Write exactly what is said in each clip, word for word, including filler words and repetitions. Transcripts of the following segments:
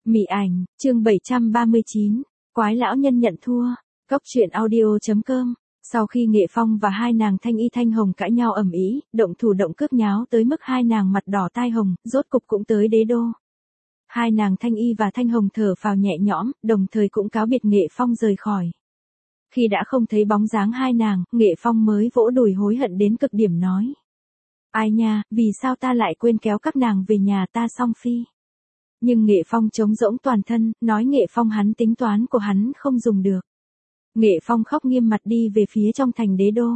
Mị ảnh, chương bảy trăm ba mươi chín, quái lão nhân nhận thua, cốc truyện audio chấm com. Sau khi Nghệ Phong và hai nàng Thanh Y Thanh Hồng cãi nhau ầm ĩ, động thủ động cước nháo tới mức hai nàng mặt đỏ tai hồng, rốt cục cũng tới đế đô. Hai nàng Thanh Y và Thanh Hồng thở phào nhẹ nhõm, đồng thời cũng cáo biệt Nghệ Phong rời khỏi. Khi đã không thấy bóng dáng hai nàng, Nghệ Phong mới vỗ đùi hối hận đến cực điểm nói: Ai nha, vì sao ta lại quên kéo các nàng về nhà ta song phi. Nhưng Nghệ Phong trống rỗng toàn thân, nói Nghệ Phong hắn tính toán của hắn không dùng được. Nghệ Phong khóc nghiêm mặt đi về phía trong thành đế đô.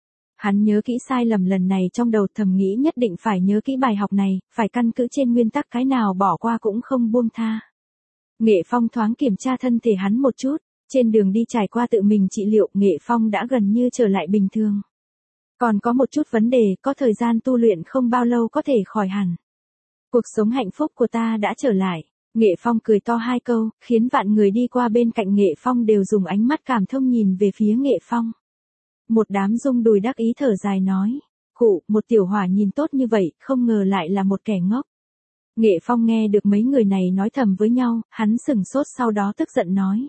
Hắn nhớ kỹ sai lầm lần này trong đầu, thầm nghĩ nhất định phải nhớ kỹ bài học này, phải căn cứ trên nguyên tắc cái nào bỏ qua cũng không buông tha. Nghệ Phong thoáng kiểm tra thân thể hắn một chút, trên đường đi trải qua tự mình trị liệu, Nghệ Phong đã gần như trở lại bình thường. Còn có một chút vấn đề, có thời gian tu luyện không bao lâu có thể khỏi hẳn. Cuộc sống hạnh phúc của ta đã trở lại. Nghệ Phong cười to hai câu, khiến vạn người đi qua bên cạnh Nghệ Phong đều dùng ánh mắt cảm thông nhìn về phía Nghệ Phong. Một đám rung đùi đắc ý thở dài nói: Cụ, một tiểu hỏa nhìn tốt như vậy, không ngờ lại là một kẻ ngốc. Nghệ Phong nghe được mấy người này nói thầm với nhau, hắn sừng sốt sau đó tức giận nói: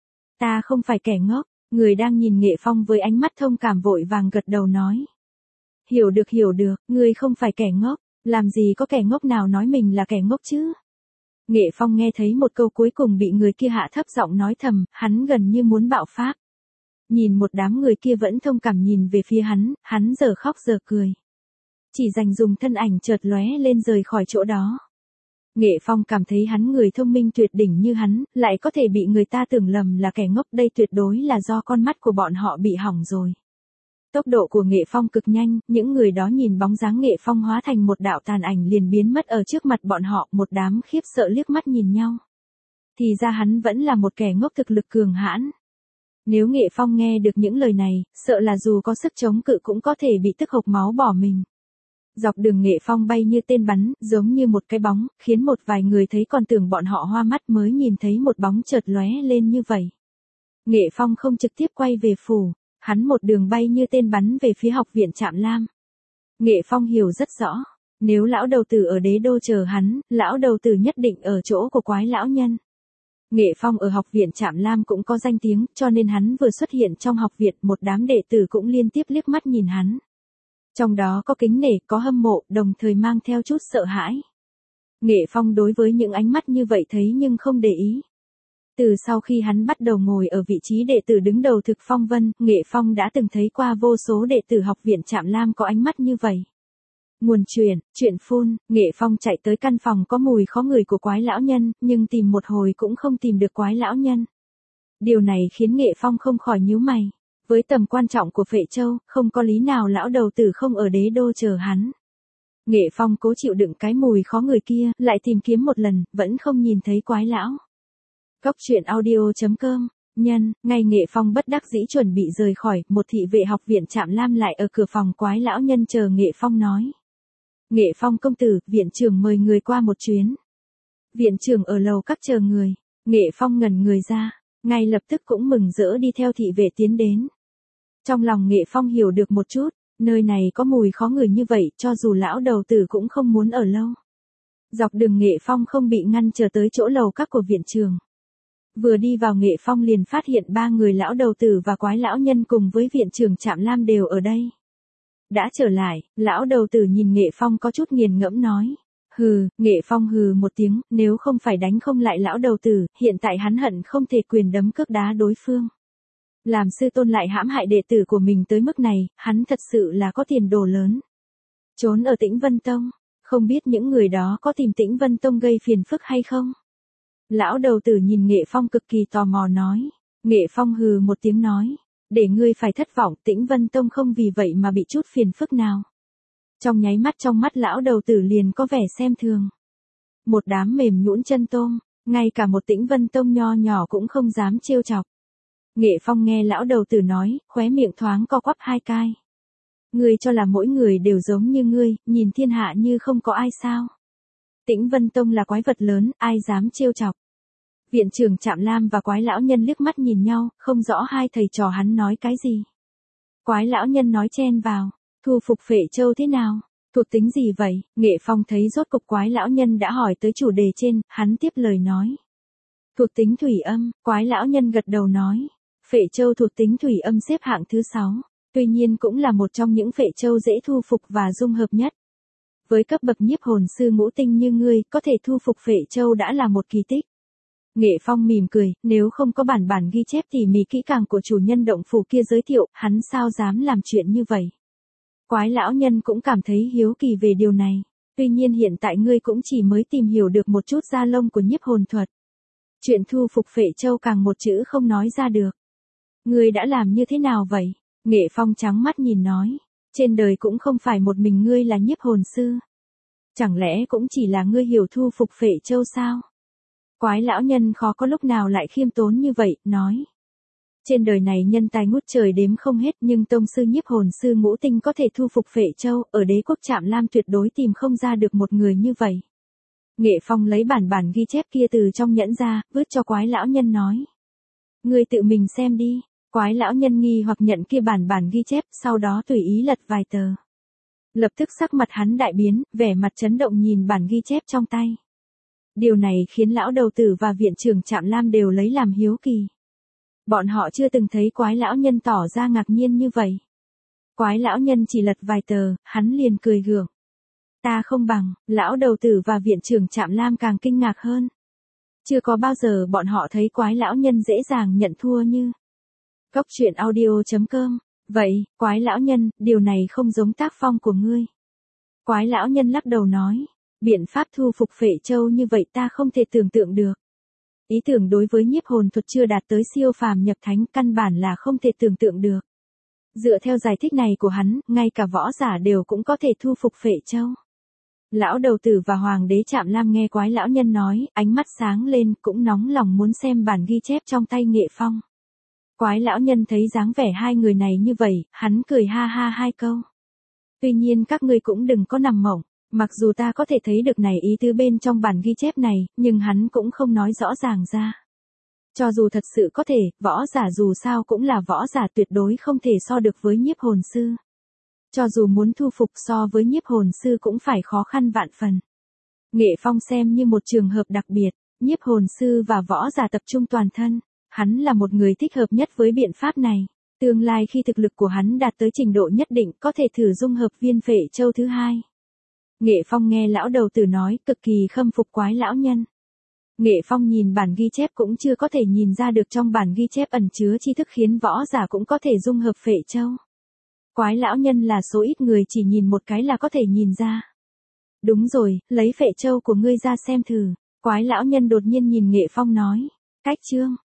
Ta không phải kẻ ngốc. Người đang nhìn Nghệ Phong với ánh mắt thông cảm vội vàng gật đầu nói: Hiểu được hiểu được, ngươi không phải kẻ ngốc, làm gì có kẻ ngốc nào nói mình là kẻ ngốc chứ. Nghệ Phong nghe thấy một câu cuối cùng bị người kia hạ thấp giọng nói thầm, hắn gần như muốn bạo phát. Nhìn một đám người kia vẫn thông cảm nhìn về phía hắn, hắn giờ khóc giờ cười. Chỉ dành dùng thân ảnh chợt lóe lên rời khỏi chỗ đó. Nghệ Phong cảm thấy hắn người thông minh tuyệt đỉnh như hắn, lại có thể bị người ta tưởng lầm là kẻ ngốc, đây tuyệt đối là do con mắt của bọn họ bị hỏng rồi. Tốc độ của Nghệ Phong cực nhanh, những người đó nhìn bóng dáng Nghệ Phong hóa thành một đạo tàn ảnh liền biến mất ở trước mặt bọn họ, một đám khiếp sợ liếc mắt nhìn nhau. Thì ra hắn vẫn là một kẻ ngốc thực lực cường hãn. Nếu Nghệ Phong nghe được những lời này, sợ là dù có sức chống cự cũng có thể bị tức hộc máu bỏ mình. Dọc đường Nghệ Phong bay như tên bắn, giống như một cái bóng, khiến một vài người thấy còn tưởng bọn họ hoa mắt mới nhìn thấy một bóng chợt lóe lên như vậy. Nghệ Phong không trực tiếp quay về phủ, hắn một đường bay như tên bắn về phía học viện Trạm Lam. Nghệ Phong hiểu rất rõ, nếu lão đầu tử ở đế đô chờ hắn, lão đầu tử nhất định ở chỗ của quái lão nhân. Nghệ Phong ở học viện Trạm Lam cũng có danh tiếng, cho nên hắn vừa xuất hiện trong học viện, một đám đệ tử cũng liên tiếp liếc mắt nhìn hắn. Trong đó có kính nể, có hâm mộ, đồng thời mang theo chút sợ hãi. Nghệ Phong đối với những ánh mắt như vậy thấy nhưng không để ý. Từ sau khi hắn bắt đầu ngồi ở vị trí đệ tử đứng đầu thực phong vân, Nghệ Phong đã từng thấy qua vô số đệ tử học viện Trạm Lam có ánh mắt như vậy. Nguồn truyền, chuyện phun, Nghệ Phong chạy tới căn phòng có mùi khó ngửi của quái lão nhân, nhưng tìm một hồi cũng không tìm được quái lão nhân. Điều này khiến Nghệ Phong không khỏi nhíu mày. Với tầm quan trọng của Phệ Châu, không có lý nào lão đầu tử không ở đế đô chờ hắn. Nghệ Phong cố chịu đựng cái mùi khó ngửi kia, lại tìm kiếm một lần, vẫn không nhìn thấy quái lão. Cốc truyện audio chấm com. Nhân, ngay Nghệ Phong bất đắc dĩ chuẩn bị rời khỏi, một thị vệ học viện Trạm Lam lại ở cửa phòng quái lão nhân chờ Nghệ Phong nói: Nghệ Phong công tử, viện trưởng mời người qua một chuyến. Viện trưởng ở lầu các chờ người. Nghệ Phong ngẩn người ra, ngay lập tức cũng mừng rỡ đi theo thị vệ tiến đến. Trong lòng Nghệ Phong hiểu được một chút, nơi này có mùi khó ngửi như vậy, cho dù lão đầu tử cũng không muốn ở lâu. Dọc đường Nghệ Phong không bị ngăn trở tới chỗ lầu các của viện trưởng. Vừa đi vào Nghệ Phong liền phát hiện ba người lão đầu tử và quái lão nhân cùng với viện trưởng Trạm Lam đều ở đây. Đã trở lại, lão đầu tử nhìn Nghệ Phong có chút nghiền ngẫm nói: Hừ, Nghệ Phong hừ một tiếng, nếu không phải đánh không lại lão đầu tử, hiện tại hắn hận không thể quyền đấm cước đá đối phương. Làm sư tôn lại hãm hại đệ tử của mình tới mức này, hắn thật sự là có tiền đồ lớn. Trốn ở Tĩnh Vân Tông, không biết những người đó có tìm Tĩnh Vân Tông gây phiền phức hay không? Lão đầu tử nhìn Nghệ Phong cực kỳ tò mò nói. Nghệ Phong hừ một tiếng nói: Để ngươi phải thất vọng, Tĩnh Vân Tông không vì vậy mà bị chút phiền phức nào. Trong nháy mắt trong mắt lão đầu tử liền có vẻ xem thường. Một đám mềm nhũn chân tôm, ngay cả một Tĩnh Vân Tông nho nhỏ cũng không dám trêu chọc. Nghệ Phong nghe lão đầu tử nói, khóe miệng thoáng co quắp hai cai. Ngươi cho là mỗi người đều giống như ngươi, nhìn thiên hạ như không có ai sao? Tĩnh Vân Tông là quái vật lớn, ai dám trêu chọc? Viện trưởng Trạm Lam và quái lão nhân liếc mắt nhìn nhau, không rõ hai thầy trò hắn nói cái gì. Quái lão nhân nói chen vào: Thu phục Phệ Châu thế nào? Thuộc tính gì vậy? Nghệ Phong thấy rốt cục quái lão nhân đã hỏi tới chủ đề trên, hắn tiếp lời nói: Thuộc tính thủy âm, quái lão nhân gật đầu nói. Phệ châu thuộc tính thủy âm xếp hạng thứ sáu, tuy nhiên cũng là một trong những phệ châu dễ thu phục và dung hợp nhất. Với cấp bậc nhiếp hồn sư ngũ tinh như ngươi, có thể thu phục phệ châu đã là một kỳ tích. Nghệ Phong mỉm cười, nếu không có bản bản ghi chép tỉ mỉ kỹ càng của chủ nhân động phủ kia giới thiệu, hắn sao dám làm chuyện như vậy. Quái lão nhân cũng cảm thấy hiếu kỳ về điều này. Tuy nhiên hiện tại ngươi cũng chỉ mới tìm hiểu được một chút da lông của nhiếp hồn thuật. Chuyện thu phục phệ châu càng một chữ không nói ra được. Ngươi đã làm như thế nào vậy? Nghệ Phong trắng mắt nhìn nói. Trên đời cũng không phải một mình ngươi là nhiếp hồn sư. Chẳng lẽ cũng chỉ là ngươi hiểu thu phục phệ châu sao? Quái lão nhân khó có lúc nào lại khiêm tốn như vậy, nói. Trên đời này nhân tài ngút trời đếm không hết, nhưng tông sư nhiếp hồn sư ngũ tinh có thể thu phục phệ châu, ở đế quốc Trạm Lam tuyệt đối tìm không ra được một người như vậy. Nghệ Phong lấy bản bản ghi chép kia từ trong nhẫn ra, vứt cho quái lão nhân nói. Ngươi tự mình xem đi. Quái lão nhân nghi hoặc nhận kia bản bản ghi chép, sau đó tùy ý lật vài tờ. Lập tức sắc mặt hắn đại biến, vẻ mặt chấn động nhìn bản ghi chép trong tay. Điều này khiến lão đầu tử và viện trưởng Trạm Lam đều lấy làm hiếu kỳ. Bọn họ chưa từng thấy quái lão nhân tỏ ra ngạc nhiên như vậy. Quái lão nhân chỉ lật vài tờ, hắn liền cười gượng. Ta không bằng, lão đầu tử và viện trưởng Trạm Lam càng kinh ngạc hơn. Chưa có bao giờ bọn họ thấy quái lão nhân dễ dàng nhận thua như. Cốc truyện audio chấm com. Vậy, quái lão nhân, điều này không giống tác phong của ngươi. Quái lão nhân lắc đầu nói. Biện pháp thu phục phệ châu như vậy ta không thể tưởng tượng được. Ý tưởng đối với nhiếp hồn thuật chưa đạt tới siêu phàm nhập thánh căn bản là không thể tưởng tượng được. Dựa theo giải thích này của hắn, ngay cả võ giả đều cũng có thể thu phục phệ châu. Lão đầu tử và hoàng đế Trạm Lam nghe quái lão nhân nói, ánh mắt sáng lên, cũng nóng lòng muốn xem bản ghi chép trong tay Nghệ Phong. Quái lão nhân thấy dáng vẻ hai người này như vậy, hắn cười ha ha hai câu. Tuy nhiên các ngươi cũng đừng có nằm mộng. Mặc dù ta có thể thấy được này ý tứ bên trong bản ghi chép này, nhưng hắn cũng không nói rõ ràng ra. Cho dù thật sự có thể, võ giả dù sao cũng là võ giả tuyệt đối không thể so được với nhiếp hồn sư. Cho dù muốn thu phục so với nhiếp hồn sư cũng phải khó khăn vạn phần. Nghệ Phong xem như một trường hợp đặc biệt, nhiếp hồn sư và võ giả tập trung toàn thân. Hắn là một người thích hợp nhất với biện pháp này. Tương lai khi thực lực của hắn đạt tới trình độ nhất định có thể thử dung hợp viên phệ châu thứ hai. Nghệ Phong nghe lão đầu tử nói, cực kỳ khâm phục quái lão nhân. Nghệ Phong nhìn bản ghi chép cũng chưa có thể nhìn ra được trong bản ghi chép ẩn chứa tri thức khiến võ giả cũng có thể dung hợp phệ châu. Quái lão nhân là số ít người chỉ nhìn một cái là có thể nhìn ra. Đúng rồi, lấy phệ châu của ngươi ra xem thử. Quái lão nhân đột nhiên nhìn Nghệ Phong nói. Cách chương.